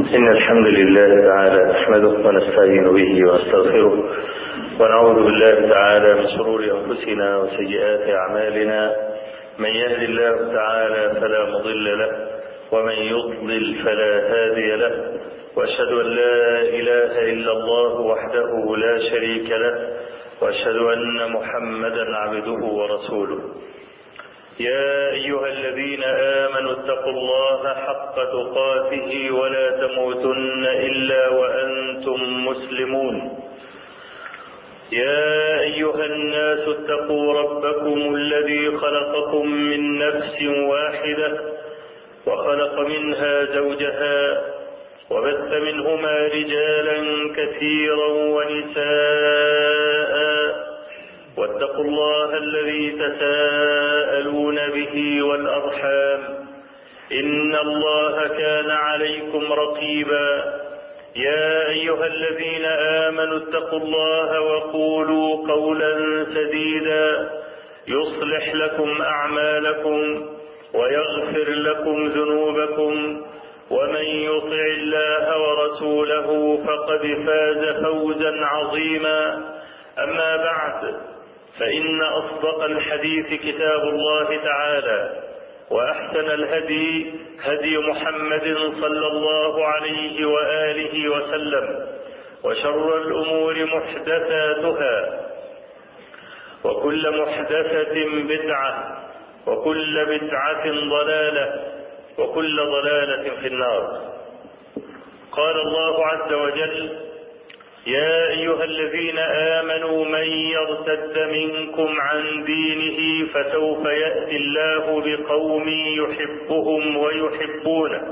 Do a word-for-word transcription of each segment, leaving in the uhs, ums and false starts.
إن الحمد لله تعالى نحمده ونستعين به ونستغفره ونعوذ بالله تعالى من شرور أنفسنا وسيئات أعمالنا. من يهد الله تعالى فلا مضل له ومن يضلل فلا هادي له، وأشهد أن لا إله إلا الله وحده لا شريك له، وأشهد أن محمدا عبده ورسوله. يا أيها الذين آمنوا اتقوا الله حق تقاته ولا تموتن إلا وأنتم مسلمون. يا أيها الناس اتقوا ربكم الذي خلقكم من نفس واحدة وخلق منها زوجها وبث منهما رجالا كثيرا ونساء، واتقوا الله الذي تساءلون به والأرحام إن الله كان عليكم رقيبا. يا أيها الذين آمنوا اتقوا الله وقولوا قولا سديدا يصلح لكم أعمالكم ويغفر لكم ذنوبكم، ومن يطع الله ورسوله فقد فاز فوزا عظيما. أما بعد، فإن أصدق الحديث كتاب الله تعالى، وأحسن الهدي هدي محمد صلى الله عليه وآله وسلم، وشر الأمور محدثاتها، وكل محدثة بدعة، وكل بدعة ضلالة، وكل ضلالة في النار. قال الله عز وجل: يا أيها الذين آمنوا من يرتد منكم عن دينه فسوف يأتي الله بقوم يحبهم ويحبونه،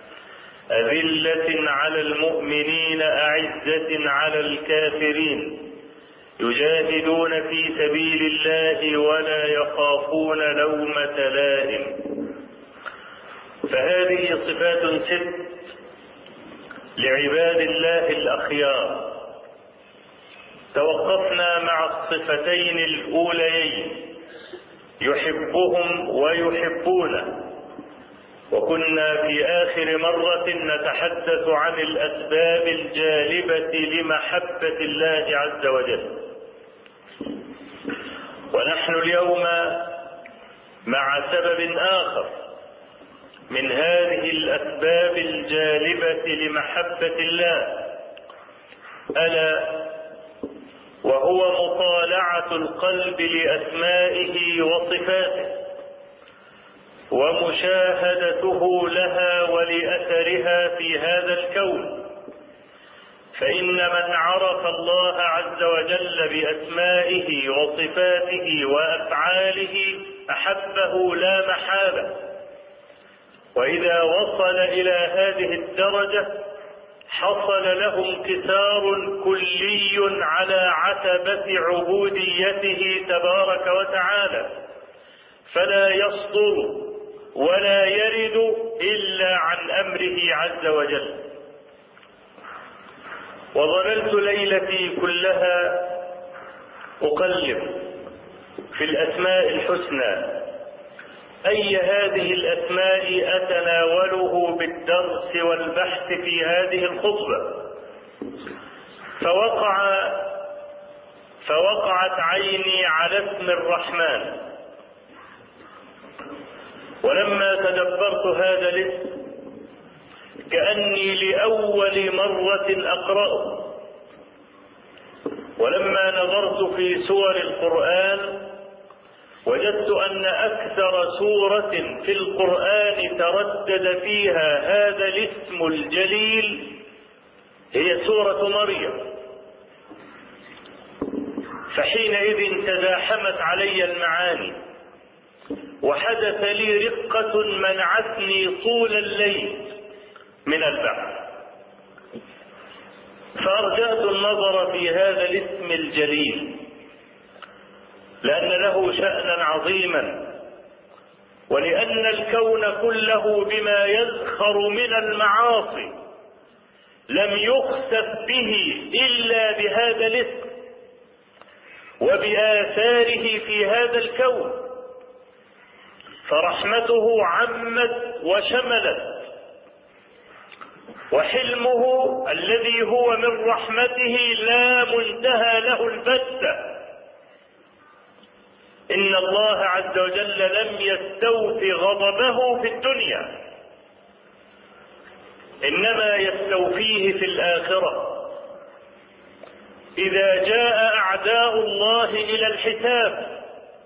أذلة على المؤمنين أعزة على الكافرين، يجاهدون في سبيل الله ولا يخافون لومة لائم. فهذه صفات ست لعباد الله الأخيار. توقفنا مع الصفتين الأوليين، يحبهم ويحبونه، وكنا في آخر مرة نتحدث عن الأسباب الجالبة لمحبة الله عز وجل. ونحن اليوم مع سبب آخر من هذه الأسباب الجالبة لمحبة الله، ألا وهو مطالعة القلب لأسمائه وصفاته ومشاهدته لها ولأثرها في هذا الكون. فإن من عرف الله عز وجل بأسمائه وصفاته وأفعاله أحبه لا محالة، وإذا وصل إلى هذه الدرجة حصل له انكسار كلي على عتبة عبوديته تبارك وتعالى، فلا يصدر ولا يرد إلا عن أمره عز وجل. وظللت ليلتي كلها أقلب في الأسماء الحسنى، أي هذه الأسماء أتناوله بالدرس والبحث في هذه الخطبة، فوقع فوقعت عيني على اسم الرحمن. ولما تدبرت هذا الاسم كأني لأول مرة أقرأه، ولما نظرت في سور القرآن وجدت أن أكثر سورة في القرآن تردد فيها هذا الاسم الجليل هي سورة مريم. فحينئذ تزاحمت علي المعاني، وحدث لي رقة منعتني طول الليل من البحث، فأرجعت النظر في هذا الاسم الجليل، لأن له شأنا عظيما، ولأن الكون كله بما يزخر من المعاصي لم يخسف به إلا بهذا الاسم وبآثاره في هذا الكون، فرحمته عمت وشملت وحلمه الذي هو من رحمته لا منتهى له البتة. إن الله عز وجل لم يستوفي غضبه في الدنيا، إنما يستوفيه في الآخرة إذا جاء أعداء الله إلى الحساب.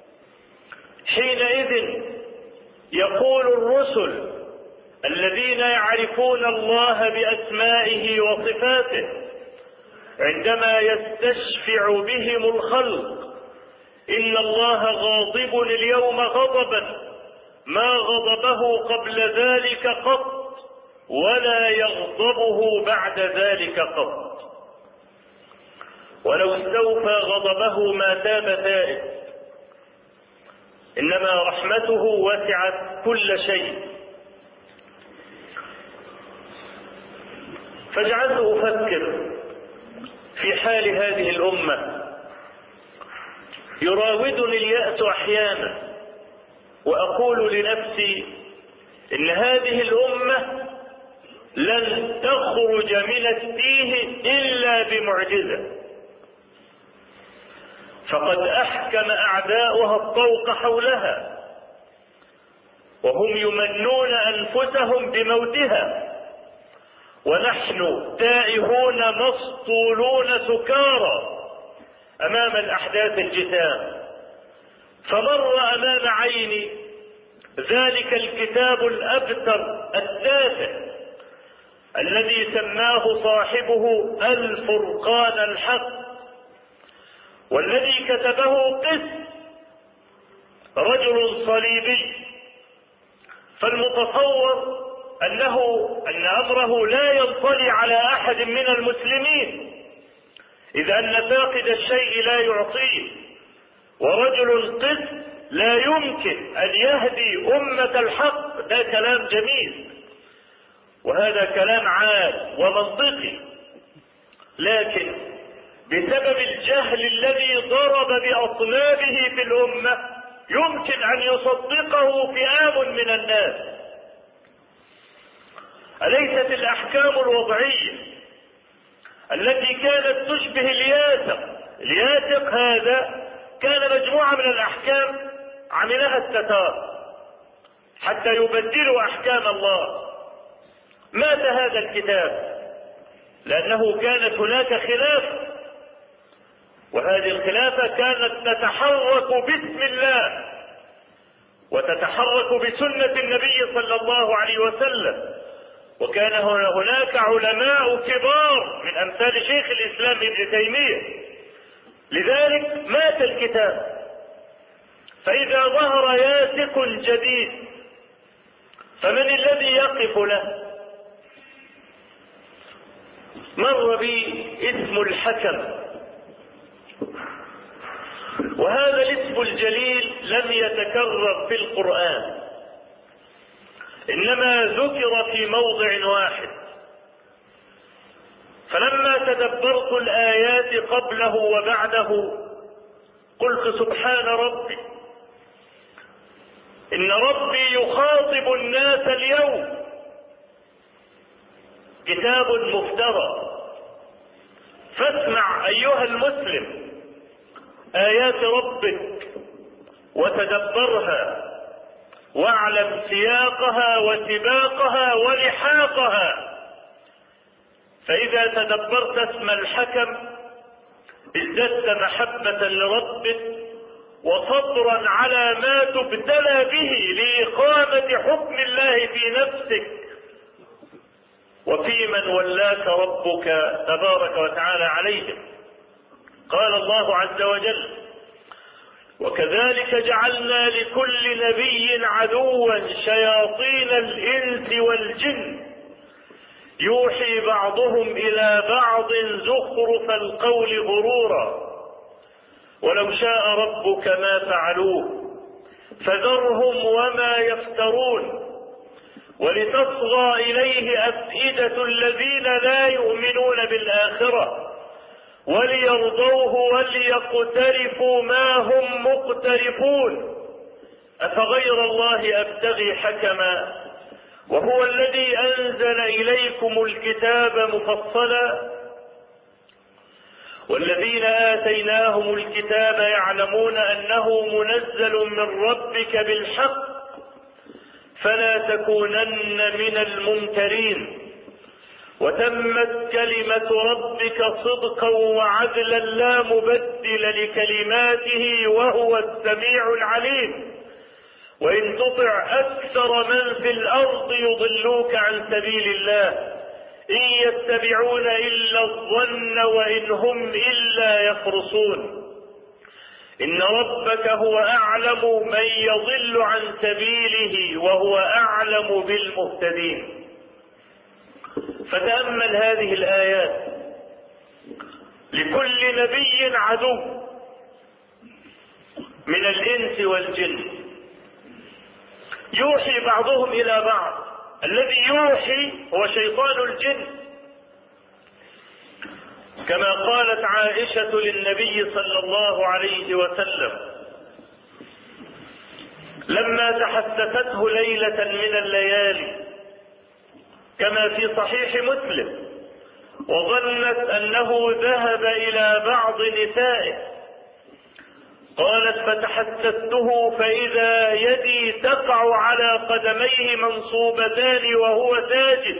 حينئذ يقول الرسل الذين يعرفون الله بأسمائه وصفاته عندما يستشفع بهم الخلق: إن الله غاضب اليوم غضبا ما غضبه قبل ذلك قط ولا يغضبه بعد ذلك قط. ولو استوفى غضبه ما تاب تائب، إنما رحمته وسعت كل شيء. فاجعلت أفكر في حال هذه الأمة. يراودني اليأس أحيانا وأقول لنفسي إن هذه الأمة لن تخرج من التيه إلا بمعجزة، فقد أحكم أعداؤها الطوق حولها وهم يمنون أنفسهم بموتها، ونحن تائهون مسطولون سكارى أمام الأحداث الجسام. فمر أمام عيني ذلك الكتاب الأبتر التافه الذي سماه صاحبه الفرقان الحق، والذي كتبه قس رجل صليبي. فالمتصور أنه أن أمره لا ينطلي على أحد من المسلمين، إذ أن فاقد الشيء لا يعطيه، ورجل قس لا يمكن أن يهدي أمة الحق. ده كلام جميل وهذا كلام عاد ومنطقي، لكن بسبب الجهل الذي ضرب بأصلابه في الأمة يمكن أن يصدقه فئام من الناس. أليست الأحكام الوضعية التي كانت تشبه الياسق؟ الياسق هذا كان مجموعة من الأحكام عملها التتار حتى يبدلوا أحكام الله. مات هذا الكتاب لأنه كانت هناك خلافة، وهذه الخلافة كانت تتحرك باسم الله وتتحرك بسنة النبي صلى الله عليه وسلم، وكان هناك علماء كبار من أمثال شيخ الإسلام ابن تيمية. لذلك مات الكتاب. فإذا ظهر ياسق جديد فمن الذي يقف له؟ مر بي اسم الحكم، وهذا الاسم الجليل لم يتكرر في القرآن، إنما ذكر في موضع واحد. فلما تدبرت الآيات قبله وبعده قلت سبحان ربي، إن ربي يخاطب الناس اليوم. كتاب مفترى، فاسمع أيها المسلم آيات ربك وتدبرها واعلم سياقها وسباقها ولحاقها. فإذا تدبرت اسم الحكم ازددت محبة لربك وصبرا على ما تبتلى به لإقامة حكم الله في نفسك وفي من ولاك ربك تبارك وتعالى عليهم. قال الله عز وجل: وكذلك جعلنا لكل نبي عدوا شياطين الإنس والجن يوحي بعضهم إلى بعض زخرف القول غرورا ولو شاء ربك ما فعلوه فذرهم وما يفترون ولتصغى إليه أفئدة الذين لا يؤمنون بالآخرة وليرضوه وليقترفوا ما هم مقترفون أفغير الله أبتغي حكما وهو الذي أنزل إليكم الكتاب مفصلا والذين آتيناهم الكتاب يعلمون أنه منزل من ربك بالحق فلا تكونن من الممترين وتمت كلمة ربك صدقا وعدلا لا مبدل لكلماته وهو السميع العليم وإن تطع أكثر من في الأرض يضلوك عن سبيل الله إن يتبعون إلا الظن وإن هم إلا يخرصون إن ربك هو أعلم من يضل عن سبيله وهو أعلم بالمهتدين. فتأمل هذه الآيات. لكل نبي عدو من الإنس والجن يوحي بعضهم إلى بعض. الذي يوحي هو شيطان الجن، كما قالت عائشة للنبي صلى الله عليه وسلم لما تحسسته ليلة من الليالي كما في صحيح مسلم وظنت أنه ذهب إلى بعض نسائه قالت فتحسسته فإذا يدي تقع على قدميه منصوبتان وهو ساجد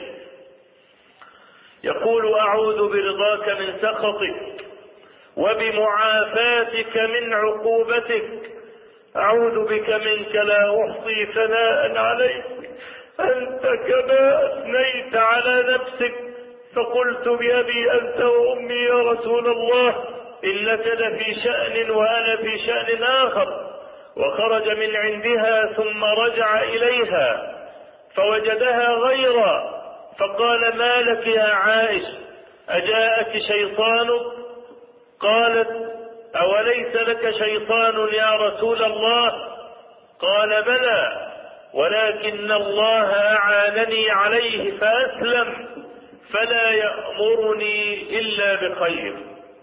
يقول أعوذ برضاك من سخطك وبمعافاتك من عقوبتك أعوذ بك منك لا أحصي ثناء عليك أنت كما أثنيت على نفسك فقلت بأبي أنت وأمي يا رسول الله إنك لفي شأن وأنا في شأن آخر. وخرج من عندها ثم رجع إليها فوجدها غيرا فقال ما لك يا عائش أجاءك شيطانك؟ قالت أوليس لك شيطان يا رسول الله؟ قال بلى ولكن الله أعانني عليه فأسلم فلا يأمرني إلا بخير.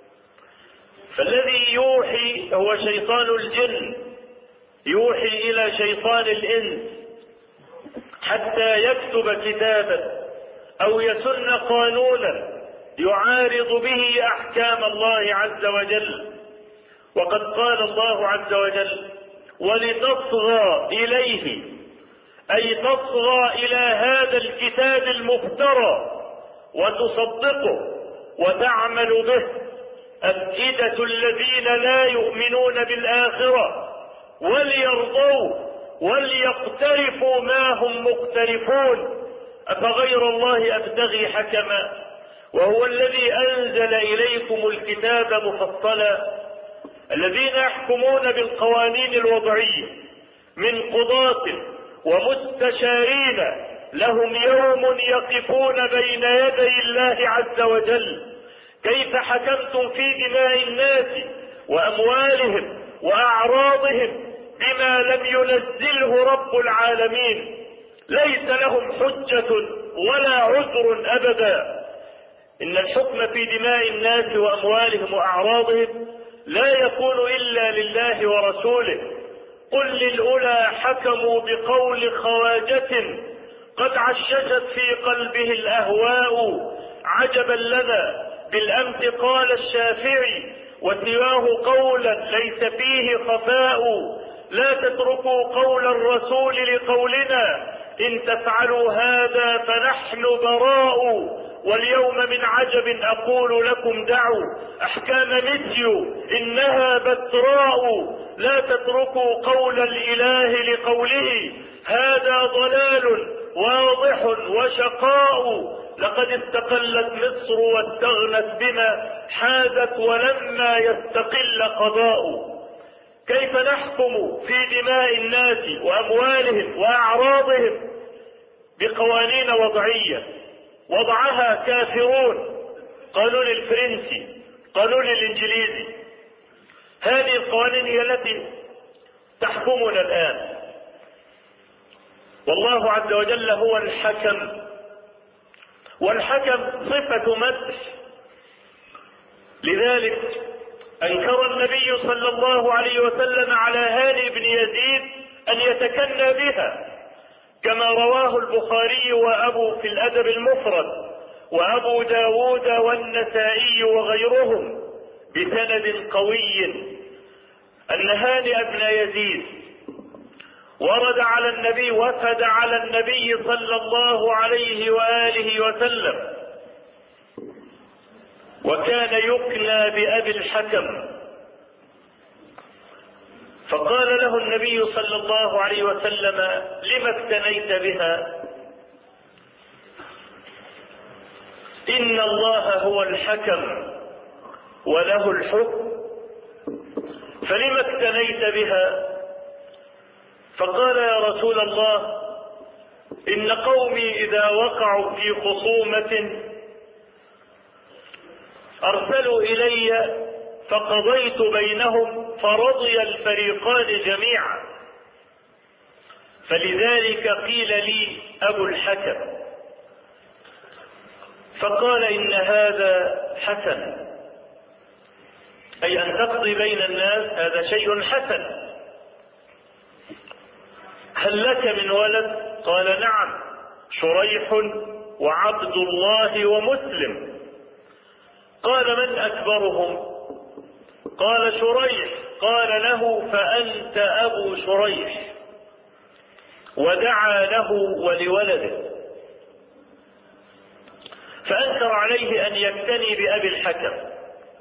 فالذي يوحي هو شيطان الجن يوحي إلى شيطان الإنس حتى يكتب كتابا أو يسن قانونا يعارض به أحكام الله عز وجل. وقد قال الله عز وجل ولتصغى إليه أي تصغى إلى هذا الكتاب المفترى وتصدقه وتعمل به أفئدة الذين لا يؤمنون بالآخرة وليرضوا وليقترفوا ما هم مقترفون أفغير الله أبتغي حكما وهو الذي أنزل إليكم الكتاب مفصلا. الذين يحكمون بالقوانين الوضعية من قضاة ومستشارين لهم يوم يقفون بين يدي الله عز وجل كيف حكمتم في دماء الناس وأموالهم وأعراضهم بما لم ينزله رب العالمين ليس لهم حجة ولا عذر أبدا. إن الحكم في دماء الناس وأموالهم وأعراضهم لا يكون إلا لله ورسوله. قل للأولى حكموا بقول خواجة قد عششت في قلبه الأهواء عجبا لنا بالأمس قال الشافعي وسواه قولا ليس فيه خفاء لا تتركوا قول الرسول لقولنا إن تفعلوا هذا فنحن براء واليوم من عجب أقول لكم دعوا أحكام مثل إنها بتراء لا تتركوا قول الإله لقوله هذا ضلال واضح وشقاء لقد استقلت مصر واستغنت بما حازت ولما يستقل قضاء. كيف نحكم في دماء الناس وأموالهم وأعراضهم بقوانين وضعية وضعها كافرون؟ قانون الفرنسي قانون الإنجليزي هذه القوانين هي التي تحكمنا الآن. والله عز وجل هو الحكم والحكم صفة مدح. لذلك أنكر النبي صلى الله عليه وسلم على هاني بن يزيد أن يتكنى بها كما رواه البخاري وأبو في الأدب المفرد وأبو داود والنسائي وغيرهم بسند قوي أن هانئ بن يزيد ورد على النبي وفد على النبي صلى الله عليه وآله وسلم، وكان يكنى بأبي الحكم، فقال له النبي صلى الله عليه وسلم: لم اكتنيت بها؟ إن الله هو الحكم وله الحكم، فلم اكتنيت بها؟ فقال: يا رسول الله، إن قومي إذا وقعوا في خصومة أرسلوا إلي فقضيت بينهم فرضي الفريقان جميعا، فلذلك قيل لي أبو الحكم. فقال: إن هذا حسن، أي أن تقضي بين الناس هذا شيء حسن. هل لك من ولد؟ قال: نعم، شريح وعبد الله ومسلم. قال: من أكبرهم؟ قال: شريح. قال له: فأنت أبو شريح. ودعا له ولولده، فأنكر عليه أن يكتني بأبي الحكم.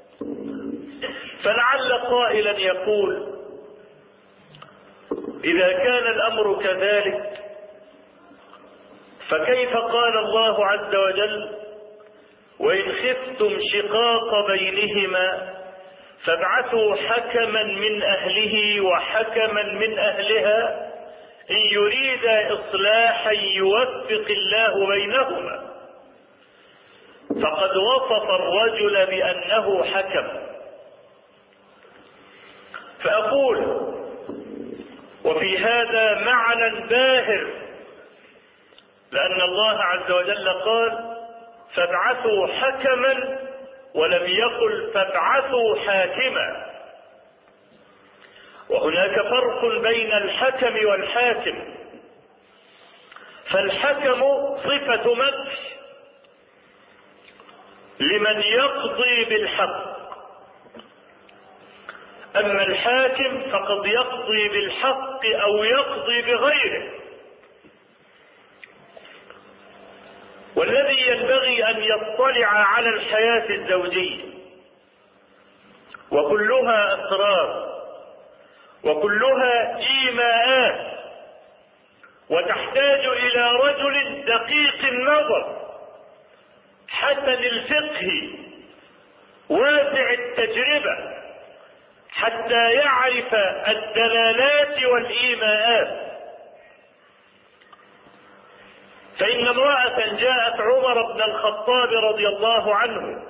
فلعل قائلا يقول: إذا كان الأمر كذلك فكيف قال الله عز وجل: وإن خفتم شقاق بينهما فابعثوا حكما من أهله وحكما من أهلها إن يريد إصلاحا يوفق الله بينهما؟ فقد وصف الرجل بأنه حكم. فأقول: وفي هذا معنى باهر، لأن الله عز وجل قال: فابعثوا حكما، ولم يقل فابعثوا حاكما. وهناك فرق بين الحكم والحاكم، فالحكم صفة مدح لمن يقضي بالحق، أما الحاكم فقد يقضي بالحق أو يقضي بغيره. والذي ينبغي أن يطلع على الحياة الزوجية، وكلها أسرار وكلها إيماءات، وتحتاج إلى رجل دقيق النظر حسن الفقه واسع التجربة حتى يعرف الدلالات والإيماءات. فإن امرأة جاءت عمر بن الخطاب رضي الله عنه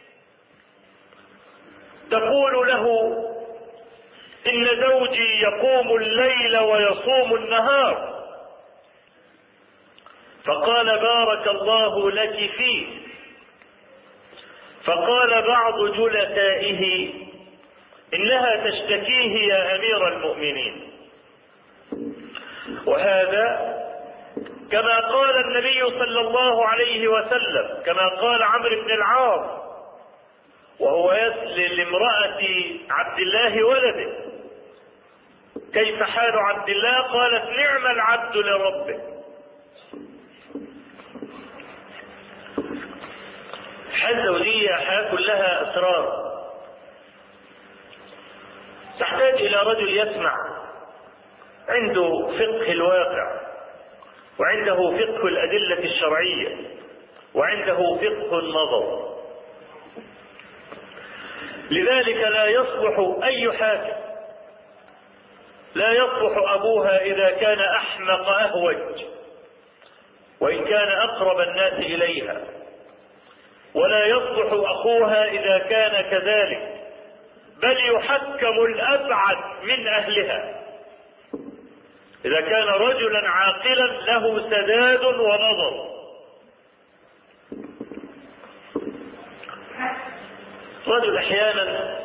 تقول له: إن زوجي يقوم الليل ويصوم النهار. فقال: بارك الله لك فيه. فقال بعض جلسائه: إنها تشتكيه يا أمير المؤمنين. وهذا كما قال النبي صلى الله عليه وسلم، كما قال عمرو بن العاص وهو يسأل لامرأة عبد الله ولده: كيف حال عبد الله؟ قالت: نعم العبد لربه. حياة زوجية حياة كلها أسرار، تحتاج إلى رجل يسمع، عنده فقه الواقع، وعنده فقه الأدلة الشرعية، وعنده فقه النظر. لذلك لا يصلح أي حاكم، لا يصلح أبوها إذا كان أحمق أهوج وإن كان أقرب الناس إليها، ولا يصلح أخوها إذا كان كذلك، بل يحكم الأبعد من أهلها إذا كان رجلا عاقلا له سداد ونظر. رجل أحيانا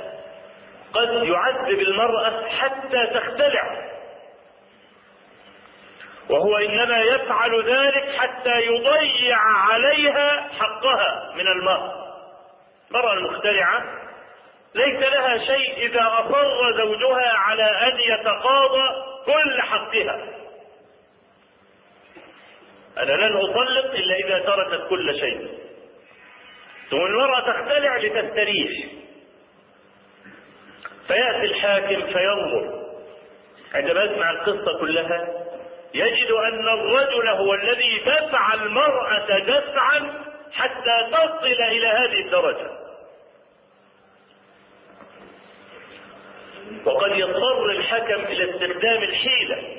قد يعذب المرأة حتى تختلع، وهو إنما يفعل ذلك حتى يضيع عليها حقها من المهر. المرأة المخترعة ليس لها شيء إذا أصر زوجها على أن يتقاضى كل حقها. أنا لن أطلق إلا إذا تركت كل شيء. ثم المرأة تختلع لتستريح، فيأتي الحاكم فينظر، عندما يسمع القصة كلها يجد أن الرجل هو الذي دفع المرأة دفعا حتى تصل إلى هذه الدرجة. وقد يضطر الحكم إلى استخدام الحيلة،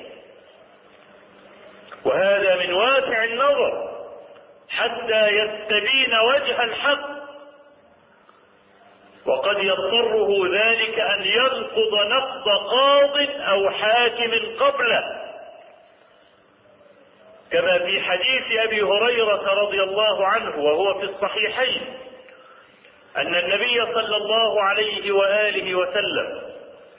وهذا من واسع النظر حتى يستبين وجه الحق، وقد يضطره ذلك أن ينقض نقض قاض أو حاكم قبله، كما في حديث أبي هريرة رضي الله عنه وهو في الصحيحين أن النبي صلى الله عليه وآله وسلم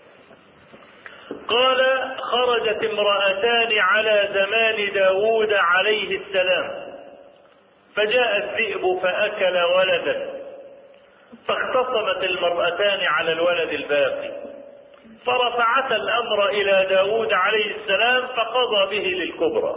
قال: خرجت امرأتان على زمان داود عليه السلام، فجاء الذئب فأكل ولدا، فاختصمت المرأتان على الولد الباقي، فرفعتا الأمر إلى داود عليه السلام فقضى به للكبرى.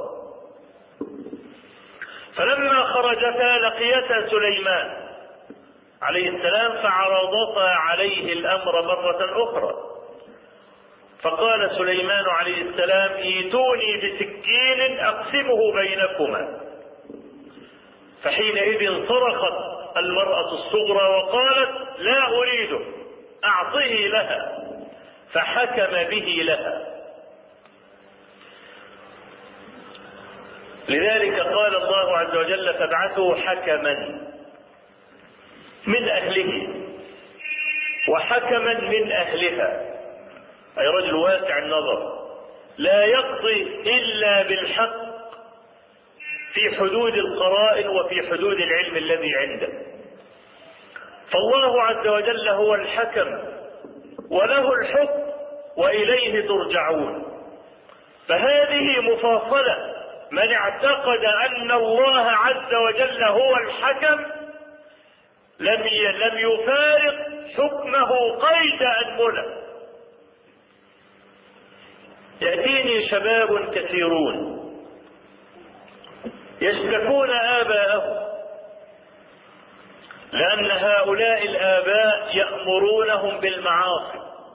فلما خرجتا لقيتا سليمان عليه السلام فعرضتا عليه الأمر مرة أخرى، فقال سليمان عليه السلام: ايتوني بسكين أقسمه بينكما. فحينئذ صرخت المرأة الصغرى وقالت: لا أريده، أعطه لها، فحكم به لها. لذلك قال الله عز وجل: فابعثوا حكما من أهله وحكما من أهلها، أي رجل واسع النظر لا يقضي إلا بالحق في حدود القرائن وفي حدود العلم الذي عنده. فالله عز وجل هو الحكم وله الحكم وإليه ترجعون. فهذه مفاصلة، من اعتقد أن الله عز وجل هو الحكم لم لم يفارق حكمه قيد أنملة. يأتيني شباب كثيرون يشتكون آباءهم لأن هؤلاء الآباء يأمرونهم بالمعاصي،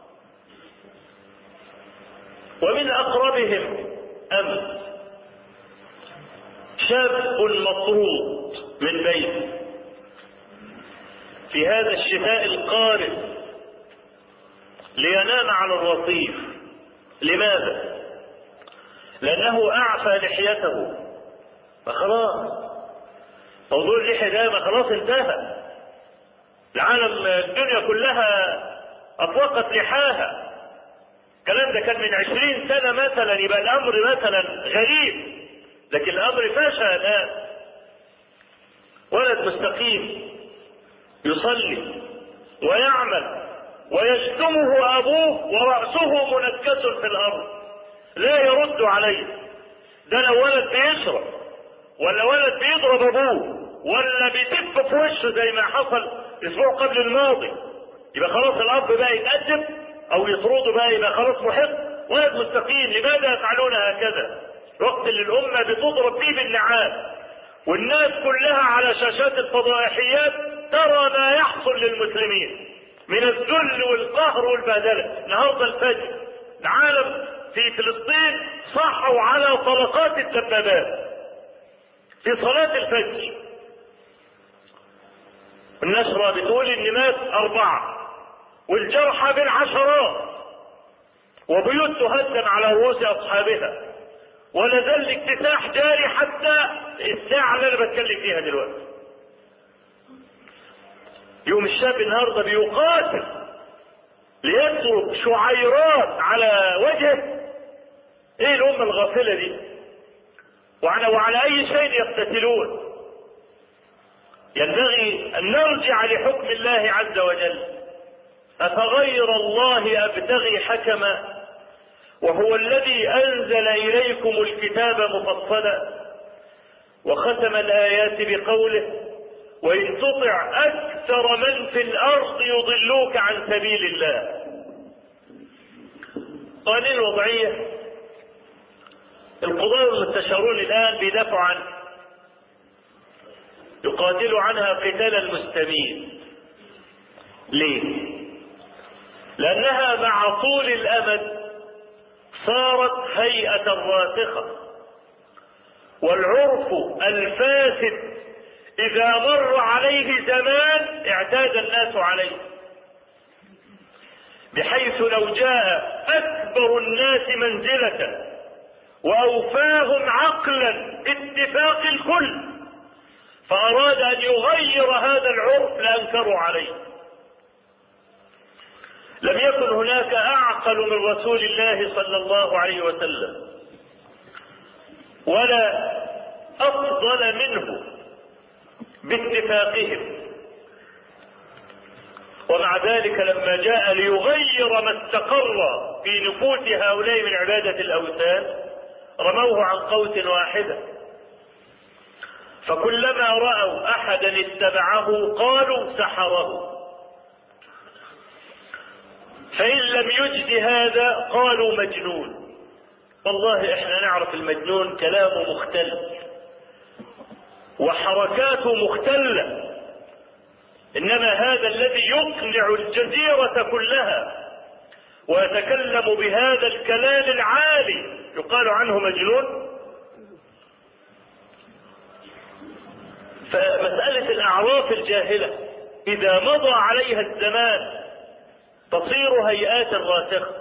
ومن أقربهم أمس شاب مطرود من بيته في هذا الشتاء القارس لينام على الرصيف. لماذا؟ لأنه أعفى لحيته، فخلاص موضوع اللحية ده خلاص انتهى. العالم الدنيا كلها أطلقت لحاها. الكلام ده كان من عشرين سنة مثلا، يبقى الأمر مثلا غريب، لكن الأمر فاشى الآن. ولد مستقيم يصلي ويعمل ويشتمه أبوه ورأسه منكس في الأرض لا يرد عليه. ده لو ولد بيشرب ولا ولد بيضرب أبوه ولا بيتف في وشه زي ما حصل الأسبوع قبل الماضي، يبقى خلاص الأب بقى يتأدب أو يطرده بقى، يبقى خلاص محق. ولد مستقيم، لماذا يفعلون هكذا؟ وقت اللي الأمة بتضرب فيه بالنعال والناس كلها على شاشات الفضائحيات ترى ما يحصل للمسلمين من الذل والقهر والبهدله. النهارده الفجر العالم في فلسطين صحوا على طلقات الدبابات في صلاة الفجر. النشرة بتقول ان مات أربعة والجرحى بالعشرات وبيوت تهدم على رؤوس أصحابها، ولا زال الاكتساح جاري حتى الساعة اللي أنا بتكلم فيها دلوقتي. يوم الشاب النهارده بيقاتل ليترك شعيرات على وجهه. ايه الأمة الغافلة دي؟ وعلى, وعلى أي شيء يقتتلون؟ ينبغي أن نرجع لحكم الله عز وجل. أفغير الله أبتغي حكما وهو الذي أنزل إليكم الكتاب مفصلا وختم الآيات بقوله وإن تطع أكثر من في الأرض يضلوك عن سبيل الله. قوانين الوضعية القضاة المستشارون الآن بيدافعوا عنها، يقاتلوا عنها قتال المستميت. ليه؟ لأنها مع طول الأمد صارت هيئة راسخة، والعرف الفاسد إذا مر عليه زمان اعتاد الناس عليه، بحيث لو جاء أكبر الناس منزلة وأوفاهم عقلا باتفاق الكل فأراد أن يغير هذا العرف لأنكروا عليه. لم يكن هناك أعقل من رسول الله صلى الله عليه وسلم ولا أفضل منه باتفاقهم، ومع ذلك لما جاء ليغير ما استقر في نفوس هؤلاء من عبادة الأوثان رموه عن قوس واحدة، فكلما رأوا أحدا اتبعه قالوا سحره، فإن لم يجد هذا قالوا مجنون. والله احنا نعرف المجنون كلامه مختل وحركاته مختلة، إنما هذا الذي يقنع الجزيرة كلها ويتكلم بهذا الكلام العالي يقال عنه مجنون. فمسألة الأعراف الجاهلة إذا مضى عليها الزمان تصير هيئات راسخة،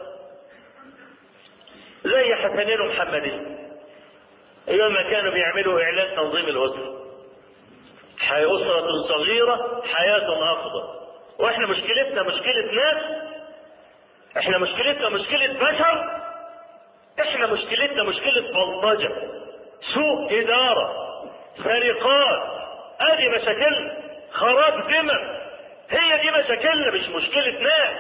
زي حسنين ومحمدين أيام ما كانوا بيعملوا إعلان تنظيم الأسرة، أسرة صغيرة حياة أفضل. وإحنا مشكلتنا مشكلة ناس، إحنا مشكلتنا مشكلة بشر، إحنا مشكلتنا مشكلة بلطجة، سوء إدارة، سرقات، هذه مشاكل، خراب ذمم، هي دي مشاكلنا مش مشكلة ناس.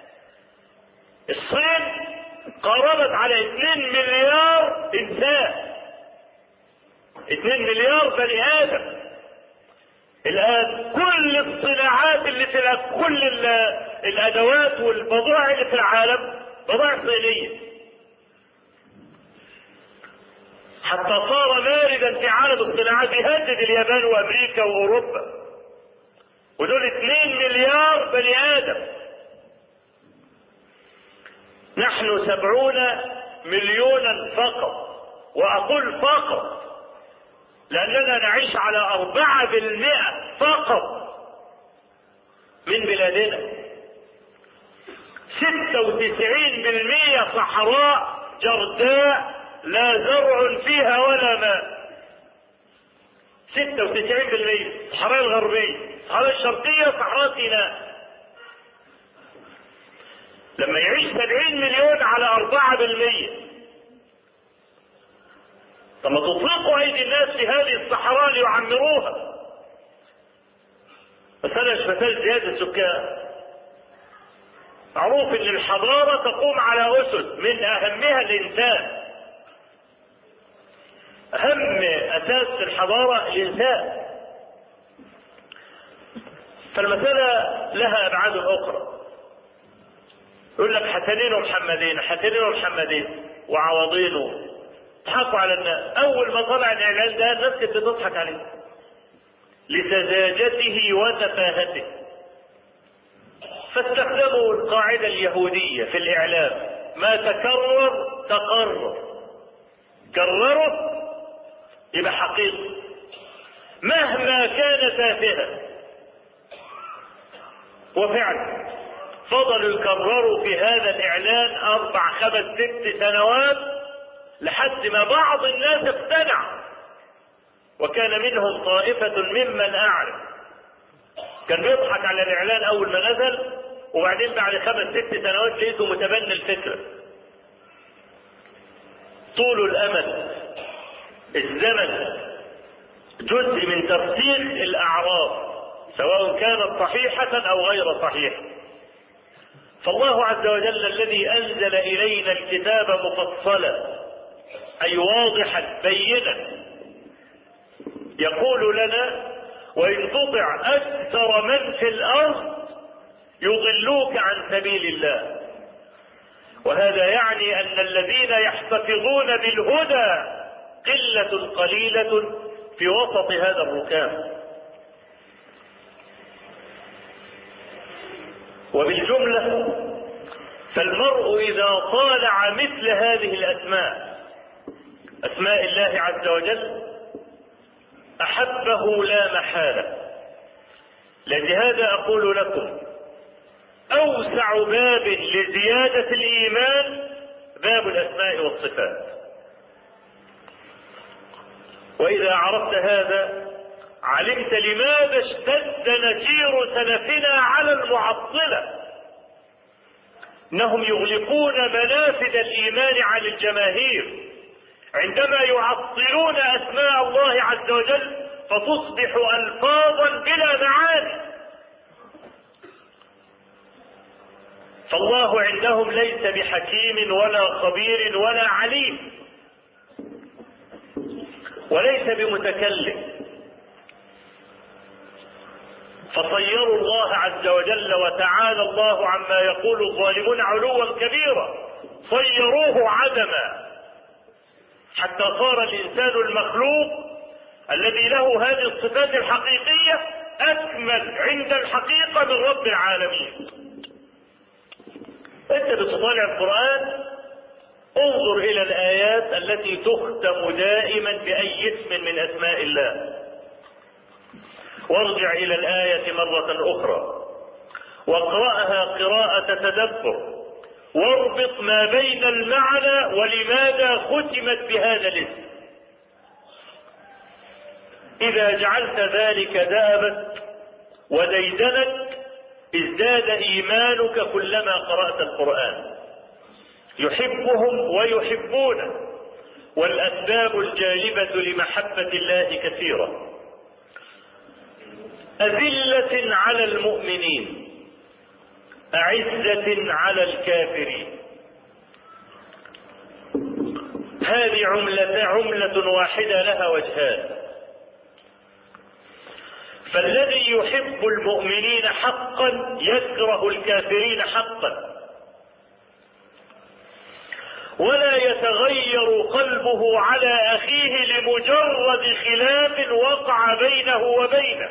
الصين قربت على اثنين مليار إنسان، اثنين مليار بني آدم. الآن كل الصناعات اللي في كل الأدوات والبضائع اللي في العالم بضائع صينية، حتى صار ماردا في عالم الصناعات يهدد اليابان وأمريكا وأوروبا، ودول اثنين مليار بني آدم. نحن سبعون مليونا فقط، وأقول فقط لأننا نعيش على أربعة بالمئة فقط من بلادنا. ستة وتسعين بالمئة صحراء جرداء لا زرع فيها ولا ماء. ستة وتسعين بالمئة الصحراء الغربية، الصحراء الشرقية، صحراء سيناء. لما يعيش سبعين مليون على أربعة بالمئة، ثم تطلقوا أيدي الناس في هذه الصحراء ليعمروها. مسألة مش مسألة زيادة السكان. معروف أن الحضارة تقوم على أسس من أهمها الإنسان. أهم أساس الحضارة الإنسان. فالمسألة لها أبعاد أخرى. يقول لك حسنين ومحمدين، حسنين ومحمدين وعوضين، تضحكوا على الناس. أول ما طلع الإعلان ده الناس كانت بتضحك عليه لسذاجته وتفاهته، فاستخدموا القاعدة اليهودية في الإعلام: ما تكرر تقرر، كرره يبقى حقيقي مهما كان تافها. وفعلا فضلوا يكرروا في هذا الإعلان أربع خمس ست سنوات لحد ما بعض الناس اقتنع، وكان منهم طائفة ممن أعرف كان بيضحك على الإعلان أول ما نزل، وبعدين بعد خمس ست سنوات لقيته متبني الفكرة. طول الأمد، الزمن جزء من ترسيخ الأعراف سواء كانت صحيحة أو غير صحيحة. فالله عز وجل الذي أنزل إلينا الكتاب مفصلا أي واضحا بينا يقول لنا وإن تطع أكثر من في الأرض يضلوك عن سبيل الله. وهذا يعني أن الذين يحتفظون بالهدى قلة قليلة في وسط هذا الركام. وبالجملة فالمرء إذا طالع مثل هذه الأسماء أسماء الله عز وجل أحبه لا محالة. لهذا أقول لكم أوسع باب لزيادة الإيمان باب الأسماء والصفات. وإذا عرفت هذا علمت لماذا اشتد نكير سلفنا على المعطلة. إنهم يغلقون منافذ الإيمان عن الجماهير عندما يعطلون أسماء الله عز وجل فتصبح ألفاظا بلا معاني. فالله عندهم ليس بحكيم ولا خبير ولا عليم وليس بمتكلم. فصيروا الله عز وجل وتعالى الله عما يقول الظالمون علوا كبيرا، صيروه عدما حتى صار الإنسان المخلوق الذي له هذه الصفات الحقيقية أكمل عند الحقيقة من رب العالمين. أنت بتطالع القرآن انظر إلى الآيات التي تختم دائما بأي اسم من أسماء الله، وارجع إلى الآية مرة أخرى واقرأها قراءة تدبر واربط ما بين المعنى ولماذا ختمت بهذا الاسم. إذا جعلت ذلك دابت وديدنك ازداد إيمانك كلما قرأت القرآن. يحبهم ويحبونه، والأسباب الجالبة لمحبة الله كثيرة. أذلة على المؤمنين أعزة على الكافرين. هذه عملة عملة واحدة لها وجهان. فالذي يحب المؤمنين حقا يكره الكافرين حقا، ولا يتغير قلبه على أخيه لمجرد خلاف وقع بينه وبينه،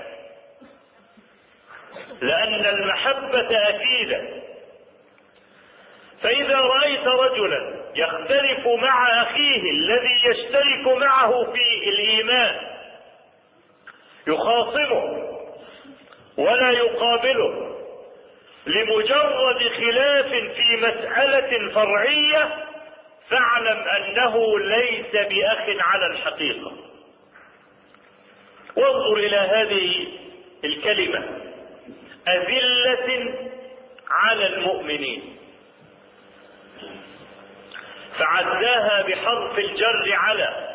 لأن المحبة أكيدة. فإذا رأيت رجلا يختلف مع أخيه الذي يشترك معه في الإيمان يخاصمه ولا يقابله لمجرد خلاف في مسألة فرعية، فاعلم أنه ليس بأخ على الحقيقة. وانظر إلى هذه الكلمة أذلة على المؤمنين، فعداها بحرف الجر على،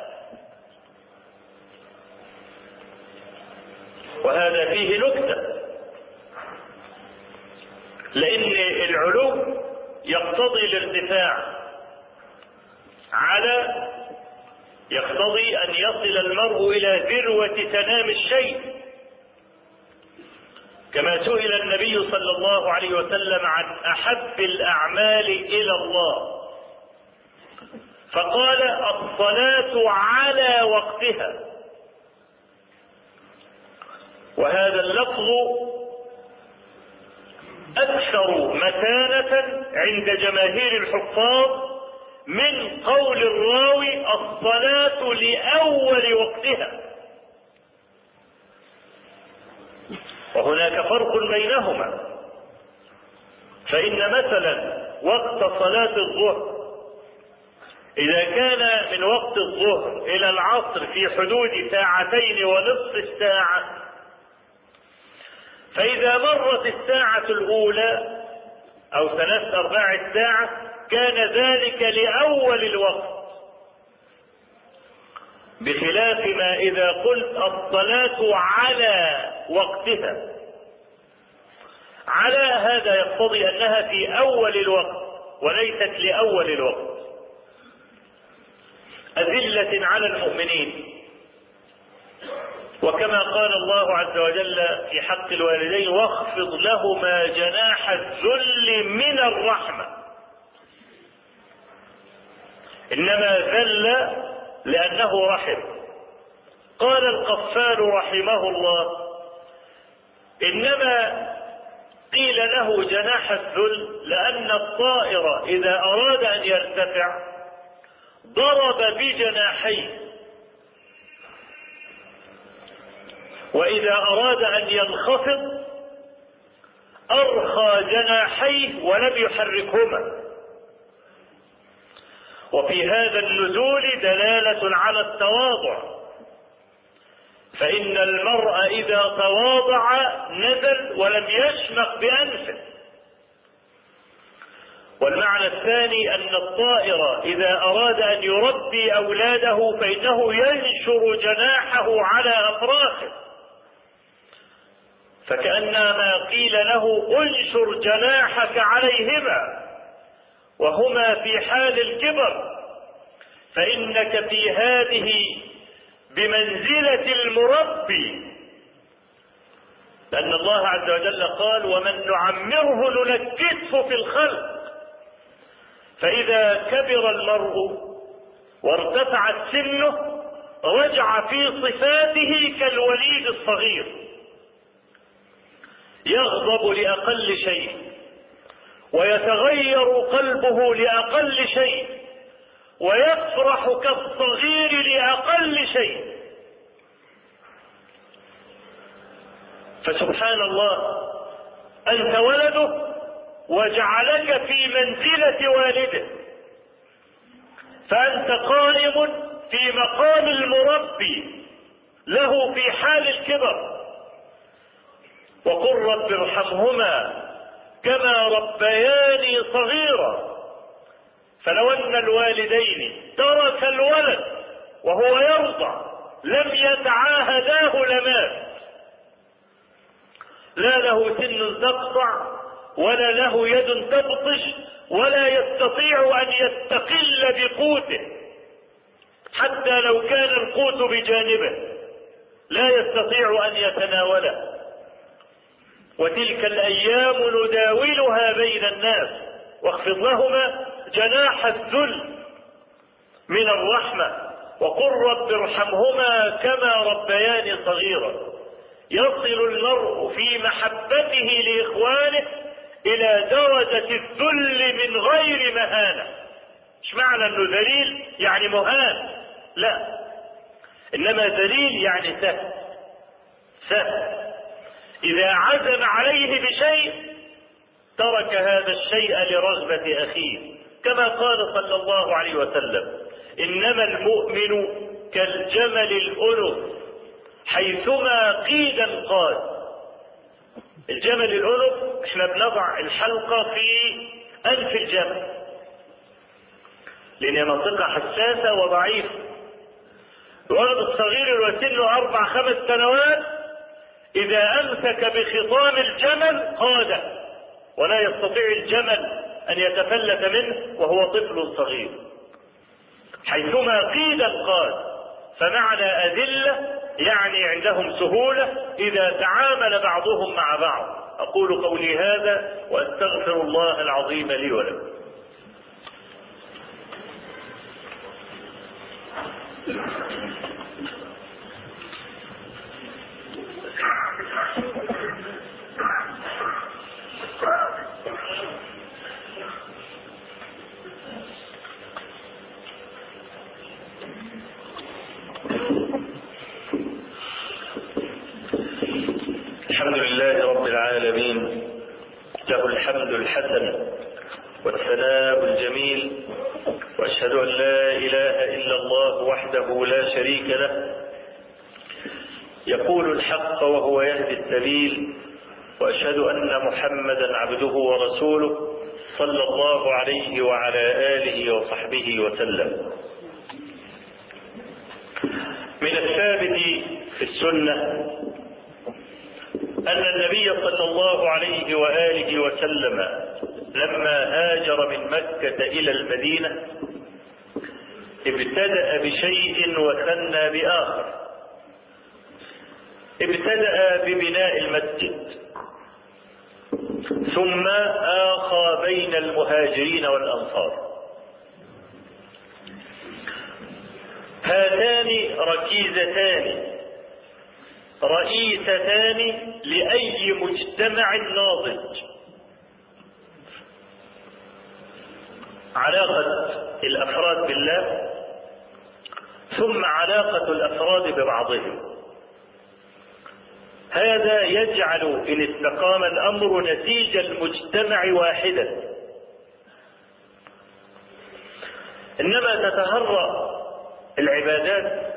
وهذا فيه نكتة، لأن العلو يقتضي الارتفاع، على يقتضي أن يصل المرء إلى ذروة سنام الشيء، كما سئل النبي صلى الله عليه وسلم عن أحب الأعمال إلى الله فقال الصلاة على وقتها. وهذا اللفظ أكثر متانة عند جماهير الحفاظ من قول الراوي الصلاة لأول وقتها، وهناك فرق بينهما. فإن مثلا وقت صلاة الظهر إذا كان من وقت الظهر إلى العصر في حدود ساعتين ونصف الساعة، فإذا مرت الساعة الأولى أو ثلاث أرباع الساعة كان ذلك لأول الوقت، بخلاف ما إذا قلت الصلاة على وقتها على هذا يقتضي أنها في أول الوقت وليست لأول الوقت. أذلة على المؤمنين، وكما قال الله عز وجل في حق الوالدين واخفض لهما جناح الذل من الرحمة. إنما ذل لأنه رحم. قال القفال رحمه الله إنما قيل له جناح الذل لأن الطائر إذا أراد أن يرتفع ضرب بجناحيه، وإذا أراد أن ينخفض أرخى جناحيه ولم يحركهما. وفي هذا النزول دلالة على التواضع، فإن المرء إذا تواضع نزل ولم يشمخ بأنفه. والمعنى الثاني أن الطائر إذا أراد أن يربي أولاده فإنه ينشر جناحه على أفراخه، فكأنما قيل له انشر جناحك عليهما وهما في حال الكبر، فإنك في هذه بمنزلة المربي، لأن الله عز وجل قال ومن نعمره ننكسه في الخلق. فإذا كبر المرء وارتفعت سنه رجع في صفاته كالوليد الصغير، يغضب لأقل شيء ويتغير قلبه لأقل شيء ويفرح كالصغير لأقل شيء. فسبحان الله أنت ولده وجعلك في منزلة والده، فأنت قائم في مقام المربي له في حال الكبر. وقل رب ارحمهما كما ربياني صغيرا. فلو أن الوالدين ترك الولد وهو يرضع لم يتعاهداه لمات، لا له سن تقطع ولا له يد تبطش ولا يستطيع أن يستقل بقوته، حتى لو كان القوت بجانبه لا يستطيع أن يتناوله. وتلك الأيام نداولها بين الناس، واخفض لهما جناح الذل من الرحمة وقل رب ارحمهما كما ربياني صغيرا. يصل المرء في محبته لإخوانه إلى درجة الذل من غير مهانة. مش معنى أنه ذليل يعني مهان، لا، إنما ذليل يعني سهل سهل. إذا عزم عليه بشيء ترك هذا الشيء لرغبة أخيه، كما قال صلى الله عليه وسلم إنما المؤمن كالجمل الأنف حيثما قيدا قاد. الجمل الأنف احنا بنضع الحلقة في أنف الجمل لأنها منطقة حساسة وضعيفة. الولد الصغير وسنه أربع خمس سنوات إذا أمسك بخطام الجمل قاده، ولا يستطيع الجمل أن يتفلت منه وهو طفل صغير. حيثما قيدا قاد، فمعنى أذلة يعني عندهم سهولة إذا تعامل بعضهم مع بعض. أقول قولي هذا وأستغفر الله العظيم لي ولكم. الحمد لله رب العالمين، له الحمد الحسن والثناء الجميل، وأشهد أن لا إله إلا الله وحده لا شريك له، يقول الحق وهو يهدي السبيل، وأشهد أن محمدا عبده ورسوله صلى الله عليه وعلى آله وصحبه وسلم. من الثابت في السنة أن النبي صلى الله عليه وآله وسلم لما هاجر من مكة إلى المدينة ابتدأ بشيء وثنى بآخر. ابتدأ ببناء المسجد، ثم آخى بين المهاجرين والأنصار. هاتان ركيزتان رئيستان لأي مجتمع ناضج. علاقة الأفراد بالله، ثم علاقة الأفراد ببعضهم. هذا يجعل إن استقام الأمر نتيج المجتمع واحدا. إنما تتهرأ العبادات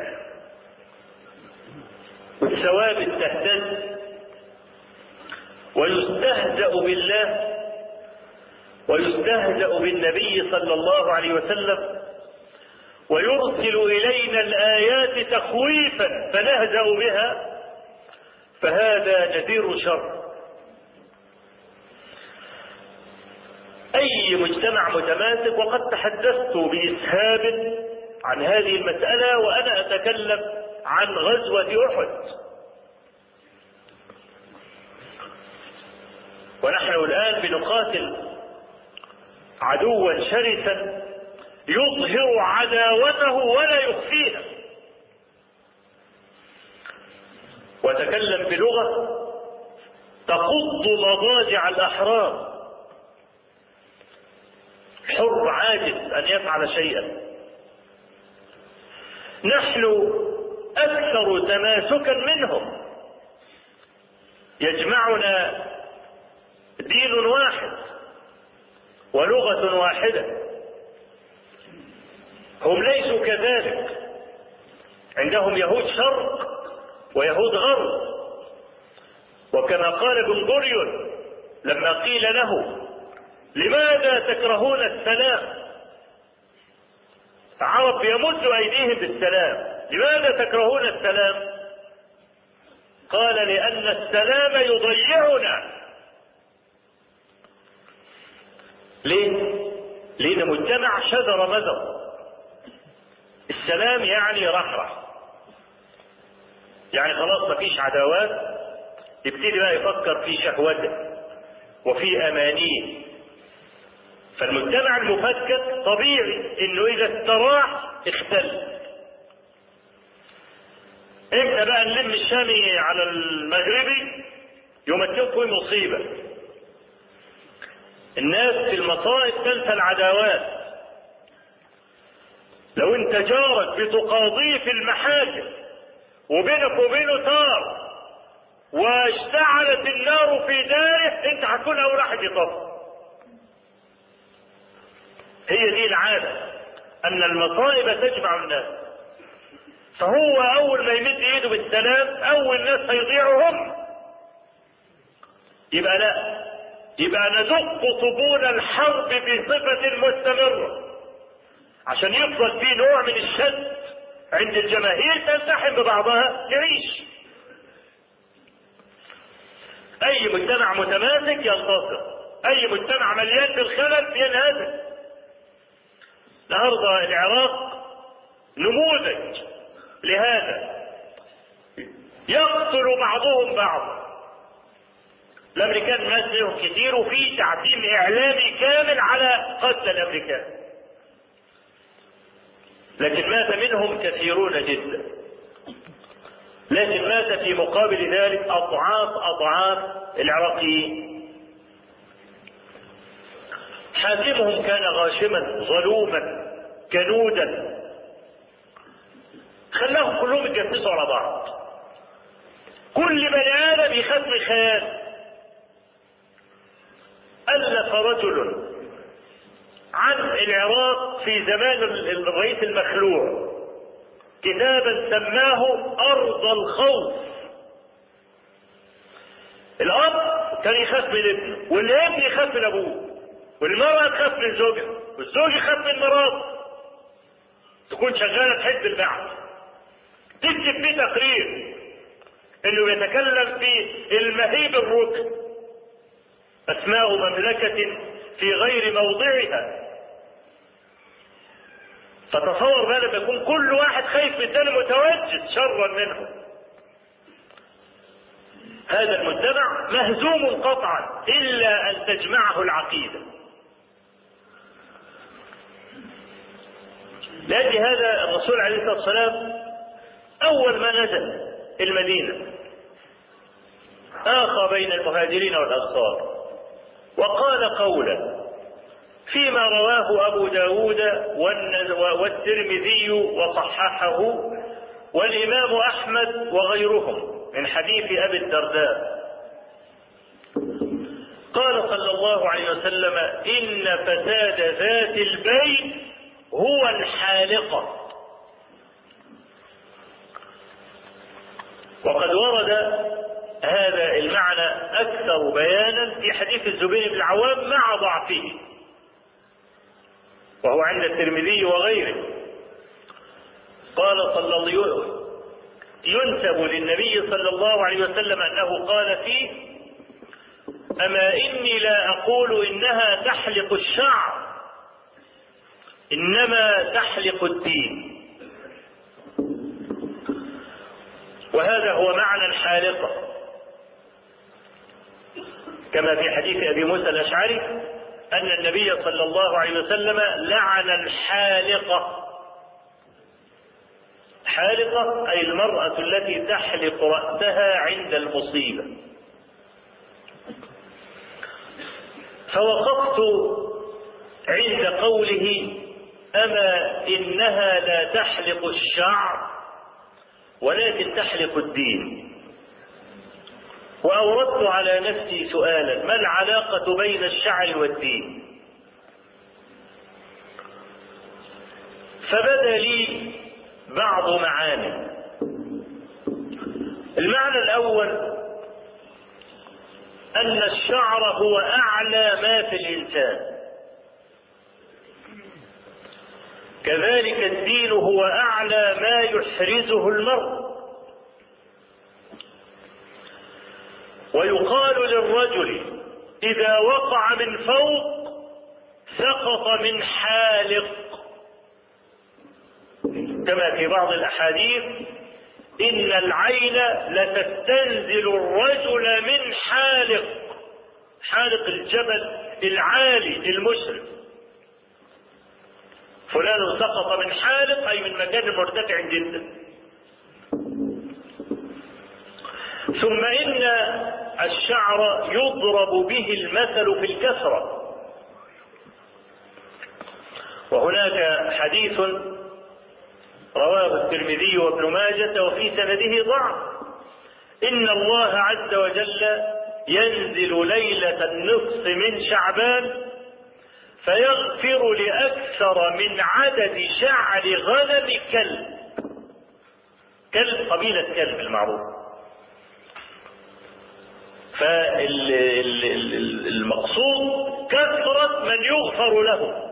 والثوابت تهتز، ويستهزأ بالله ويستهزأ بالنبي صلى الله عليه وسلم، ويرسل إلينا الآيات تخويفا فنهزأ بها، فهذا نذير شر. أي مجتمع متماسك، وقد تحدثت بإسهاب عن هذه المسألة وأنا أتكلم عن غزوة أحد، ونحن الآن بنقاتل عدوا شرسا يظهر عداوته ولا يخفيها، وتكلم بلغة تقض مضاجع الأحرار. حر عاجز أن يفعل شيئا. نحن أكثر تماسكا منهم، يجمعنا دين واحد ولغة واحدة. هم ليسوا كذلك، عندهم يهود شرق ويهود غرب. وكما قال بن غوريون لما قيل له لماذا تكرهون السلام، العرب يمدوا أيديهم بالسلام، لماذا تكرهون السلام؟ قال لأن السلام يضيعنا. ليه؟ لأن مجتمع شذر مذر. السلام يعني رحرح، يعني خلاص مفيش عداوات، يبتدي بقى يفكر في شهوته وفي أمانيه. فالمجتمع المفكك طبيعي انه اذا استراح اختل. امتى بقى نلم الشامي على المغربي يمثل في مصيبة. الناس في المصائب تنسى العداوات. لو انت جارك بتقاضيه في المحاكم وبينك وبينه طار واشتعلت النار في داره، انت هتكون اول واحد يطفي. هي دي العادة، أن المصائب تجمع الناس. فهو أول ما يمد إيده بالسلام أول ناس هيضيعوا هم. يبقى لا، يبقى ندق طبول الحرب بصفة مستمرة عشان يفضل في نوع من الشد عند الجماهير تلتحم ببعضها تعيش. أي مجتمع متماسك ينتصر، أي مجتمع مليان بالخلل ينهزم. النهارده العراق نموذج لهذا، يقتل بعضهم بعضا. الامريكان مات لهم كتير، وفي تعتيم اعلامي كامل على قتل الامريكان، لكن مات منهم كثيرون جدا. لكن مات في مقابل ذلك اضعاف اضعاف العراقيين. حاكمهم كان غاشما ظلوما كنودا، خلاهم كلهم يتجسسوا على بعض. كل بني ادم يخاف من خيال. الف رجل عن العراق في زمان الرئيس المخلوع كتابا سماه ارض الخوف. الاب كان يخاف من ابنه، والابن يخاف من ابوه، والمرأة تخاف من زوجها، والزوج يخاف من مراته. تكون شغالة تحب البعض، تكتب فيه تقرير انه يتكلم في المهيب الركن، اسماء مملكة في غير موضعها. فتصور بقى لما يكون كل واحد خايف من الثاني متوجد شرا منه، هذا المجتمع مهزوم قطعا الا ان تجمعه العقيدة. لأجل هذا الرسول عليه الصلاة والسلام أول ما نزل المدينة آخى بين المهاجرين والأنصار وقال قولا فيما رواه أبو داود والترمذي وصححه والإمام أحمد وغيرهم من حديث أبي الدرداء. قال صلى الله عليه وسلم: إن فساد ذات البيت هو الحالقة. وقد ورد هذا المعنى أكثر بيانا في حديث الزبير بن العوام مع ضعفه، وهو عند الترمذي وغيره. قال صلى الله ينسب للنبي صلى الله عليه وسلم أنه قال فيه: أما إني لا أقول إنها تحلق الشعر، إنما تحلق الدين. وهذا هو معنى الحالقة، كما في حديث أبي موسى الأشعري أن النبي صلى الله عليه وسلم لعن الحالقة. حالقة أي المرأة التي تحلق رأسها عند المصيبة. فوقفت عند قوله: أما إنها لا تحلق الشعر ولكن تحلق الدين. وأوردت على نفسي سؤالا: ما العلاقة بين الشعر والدين؟ فبدا لي بعض معاني. المعنى الأول أن الشعر هو أعلى ما في الإنسان، كذلك الدين هو أعلى ما يحرزه المرء. ويقال للرجل إذا وقع من فوق سقط من حالق، كما في بعض الأحاديث: إن العين لتستنزل الرجل من حالق، حالق الجبل العالي المشرف. فلان سقط من حالق أي من مكان مرتفع جدا. ثم إن الشعر يضرب به المثل في الكثرة. وهناك حديث رواه الترمذي وابن ماجة وفي سنده ضعف: إن الله عز وجل ينزل ليلة النصف من شعبان فيغفر لأكثر من عدد شعر غنم كلب. كلب قبيلة كلب المعروف. فالمقصود كثرة من يغفر له،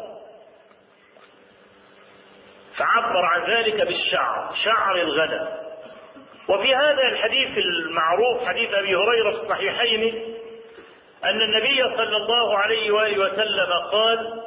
فعبر عن ذلك بالشعر، شعر الغنم. وفي هذا الحديث المعروف حديث أبي هريرة في الصحيحين أن النبي صلى الله عليه وآله وسلم قال: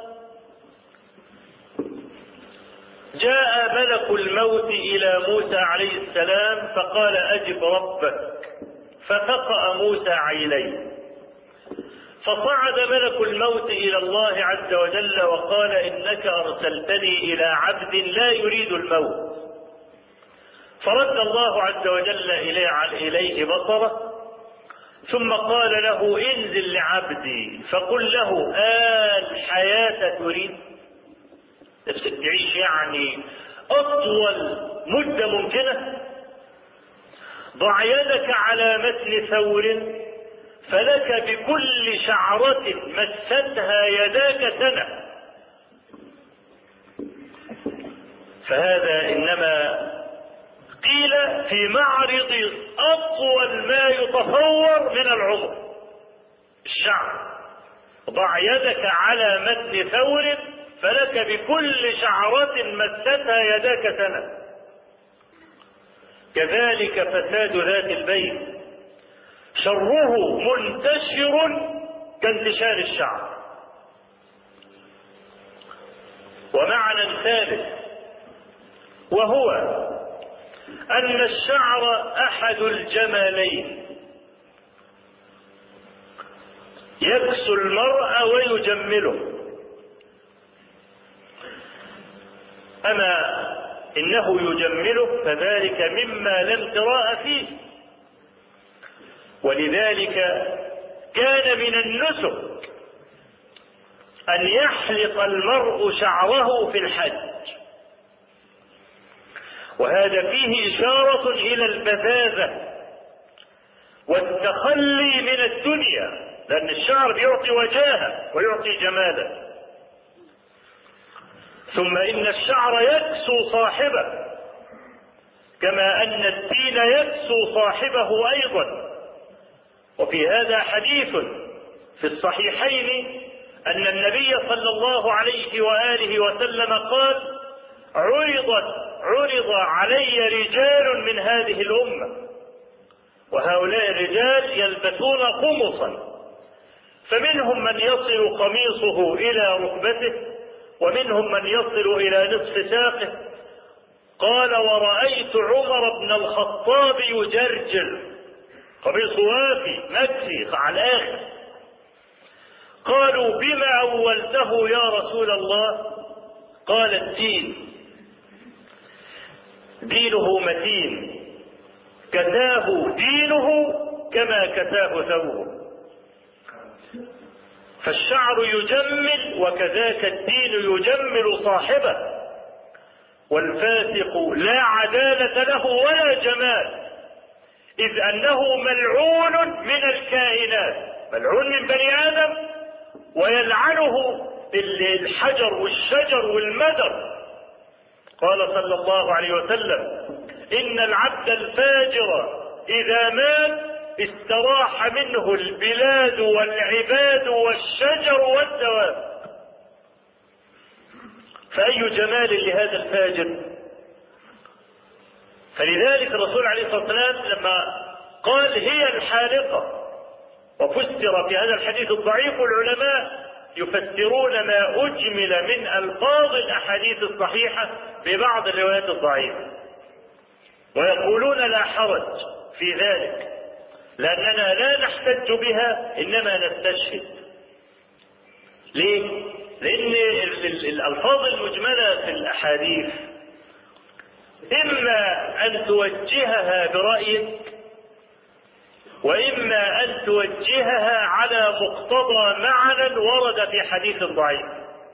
جاء ملك الموت إلى موسى عليه السلام فقال: أجب ربك. ففقأ موسى عينيه، فصعد ملك الموت إلى الله عز وجل وقال: إنك أرسلتني إلى عبد لا يريد الموت. فرد الله عز وجل إليه بصره، ثم قال له: انزل لعبدي فقل له: آل الحياة تريد؟ نفسك تعيش يعني أطول مدة ممكنة؟ ضع يدك على متن ثور فلك بكل شعرة مستها يداك سنة. فهذا إنما قيل في معرض أطول ما يتصور من العمر، الشعر. ضع يدك على متن ثور فلك بكل شعرة مستها يداك سنة. كذلك فساد ذات البين شره منتشر كانتشار الشعر. ومعنى ثالث وهو أن الشعر أحد الجمالين يكسو المرء ويجمله. أما إنه يجمله فذلك مما لا امتراء فيه، ولذلك كان من النسك أن يحلق المرء شعره في الحج، وهذا فيه إشارة إلى البذاذة والتخلي من الدنيا، لأن الشعر يعطي وجاهة ويعطي جمالا. ثم إن الشعر يكسو صاحبه كما أن الدين يكسو صاحبه أيضا. وفي هذا حديث في الصحيحين أن النبي صلى الله عليه وآله وسلم قال: عرضت عرض علي رجال من هذه الأمة، وهؤلاء الرجال يلبسون قمصا، فمنهم من يصل قميصه إلى ركبته، ومنهم من يصل إلى نصف ساقه. قال: ورأيت عمر بن الخطاب يجرجل قميص وافي مكسي على الآخر. قالوا: بما أولته يا رسول الله؟ قال: الدين، دينه متين، كساه دينه كما كساه ثوبه. فالشعر يجمل وكذاك الدين يجمل صاحبه، والفاسق لا عدالة له ولا جمال، إذ أنه ملعون من الكائنات، ملعون من بني آدم، ويلعنه الحجر والشجر والمدر. قال صلى الله عليه وسلم: إن العبد الفاجر إذا مات استراح منه البلاد والعباد والشجر والدواب. فأي جمال لهذا الفاجر. فلذلك الرسول عليه الصلاة والسلام لما قال هي الحالقة، وفسر في هذا الحديث الضعيف، العلماء يفسرون ما أجمل من ألفاظ الأحاديث الصحيحة ببعض الروايات الضعيفة، ويقولون لا حرج في ذلك، لأننا لا نحتج بها إنما نستشهد. ليه؟ لأن الألفاظ المجملة في الأحاديث إما أن توجهها برأيك، وإما أن توجهها على مقتضى معنى ورد في حديث ضعيف،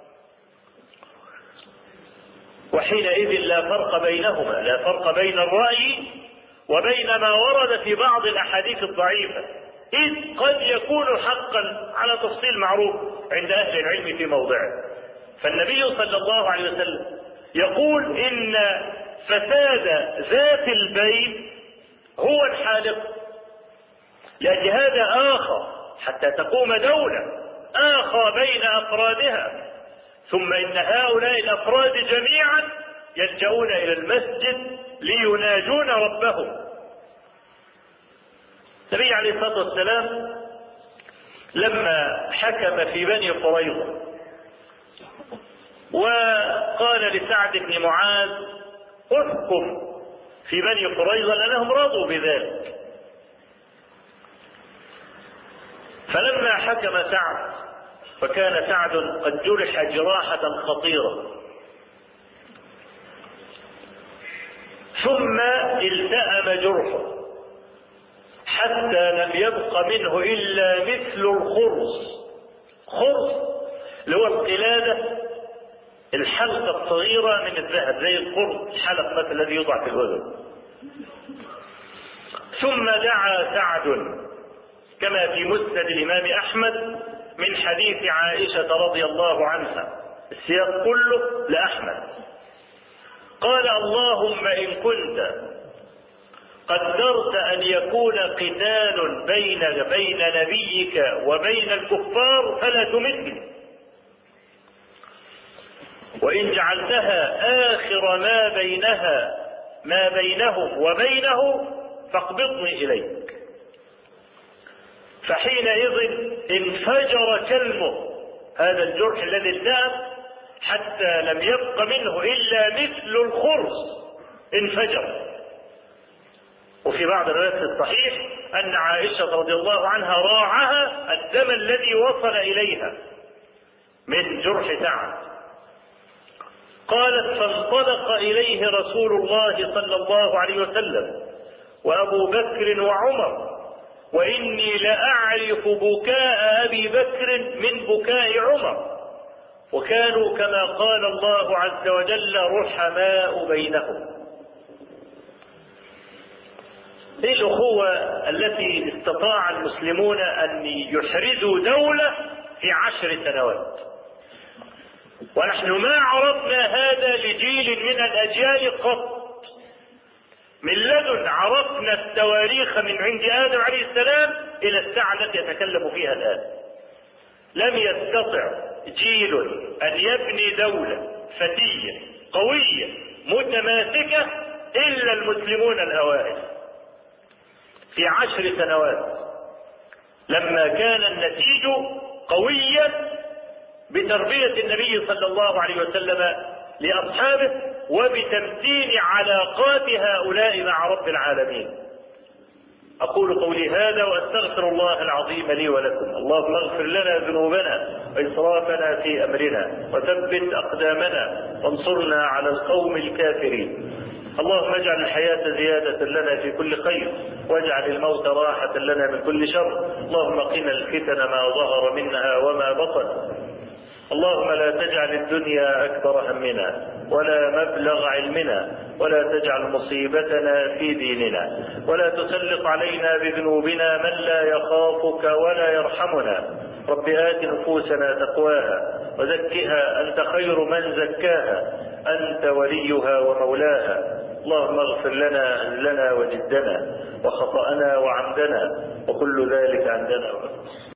وحينئذ لا فرق بينهما، لا فرق بين الرأي وبين ما ورد في بعض الأحاديث الضعيفة، إذ قد يكون حقا على تفصيل معروف عند أهل العلم في موضعه. فالنبي صلى الله عليه وسلم يقول إن فساد ذات البين هو الحالق، لأجل هذا آخى حتى تقوم دولة، آخى بين أفرادها، ثم إن هؤلاء الأفراد جميعا يلجؤون إلى المسجد ليناجون ربهم. النبي عليه الصلاة والسلام لما حكم في بني قريظة وقال لسعد بن معاذ: احكم في بني قريظة، لأنهم رضوا بذلك. فلما حكم سعد، فكان سعد قد جرح جراحة خطيرة، ثم التأم جرحه حتى لم يبق منه إلا مثل الخرص. خرص اللي هو القلادة، الحلقة الصغيرة من الذهب زي الخرص، الحلق مثل الذي يوضع في الأذن. ثم دعا سعد كما في مسند الإمام أحمد من حديث عائشة رضي الله عنها، السياق كله لأحمد. قال: اللهم إن كنت قدرت أن يكون قتال بين بين نبيك وبين الكفار فلا تمتني، وإن جعلتها آخر ما بينها ما بينه وبينه فاقبضني إليك. فحينئذ انفجر كلمه، هذا الجرح الذي التأم حتى لم يبق منه إلا مثل الخرص انفجر. وفي بعض الروايات الصحيح أن عائشة رضي الله عنها راعها الدم الذي وصل إليها من جرح تعب. قالت فانطلق إليه رسول الله صلى الله عليه وسلم وأبو بكر وعمر، وإني لأعرف بكاء أبي بكر من بكاء عمر، وكانوا كما قال الله عز وجل رحماء بينهم. هذه الأخوة التي استطاع المسلمون أن يحرزوا دولة في عشر سنوات، ونحن ما عرضنا هذا لجيل من الأجيال قط. من لدن عرفنا التواريخ من عند آدم عليه السلام إلى الساعة التي يتكلم فيها الآن. لم يستطع جيل أن يبني دولة فتية قوية متماسكة إلا المسلمون الأوائل في عشر سنوات، لما كان النتيج قويا بتربية النبي صلى الله عليه وسلم لأصحابه وبتمتين علاقات هؤلاء مع رب العالمين. أقول قولي هذا وأستغفر الله العظيم لي ولكم. اللهم اغفر لنا ذنوبنا وإسرافنا في أمرنا وثبت أقدامنا وانصرنا على القوم الكافرين. اللهم اجعل الحياة زيادة لنا في كل خير، واجعل الموت راحة لنا من كل شر. اللهم قنا الفتن ما ظهر منها وما بطن. اللهم لا تجعل الدنيا أكبر همنا ولا مبلغ علمنا، ولا تجعل مصيبتنا في ديننا، ولا تسلط علينا بذنوبنا من لا يخافك ولا يرحمنا. رب آت نفوسنا تقواها وزكها أنت خير من زكاها، أنت وليها ومولاها. اللهم اغفر لنا أجلنا وجدنا وخطأنا وعمدنا وكل ذلك عندنا.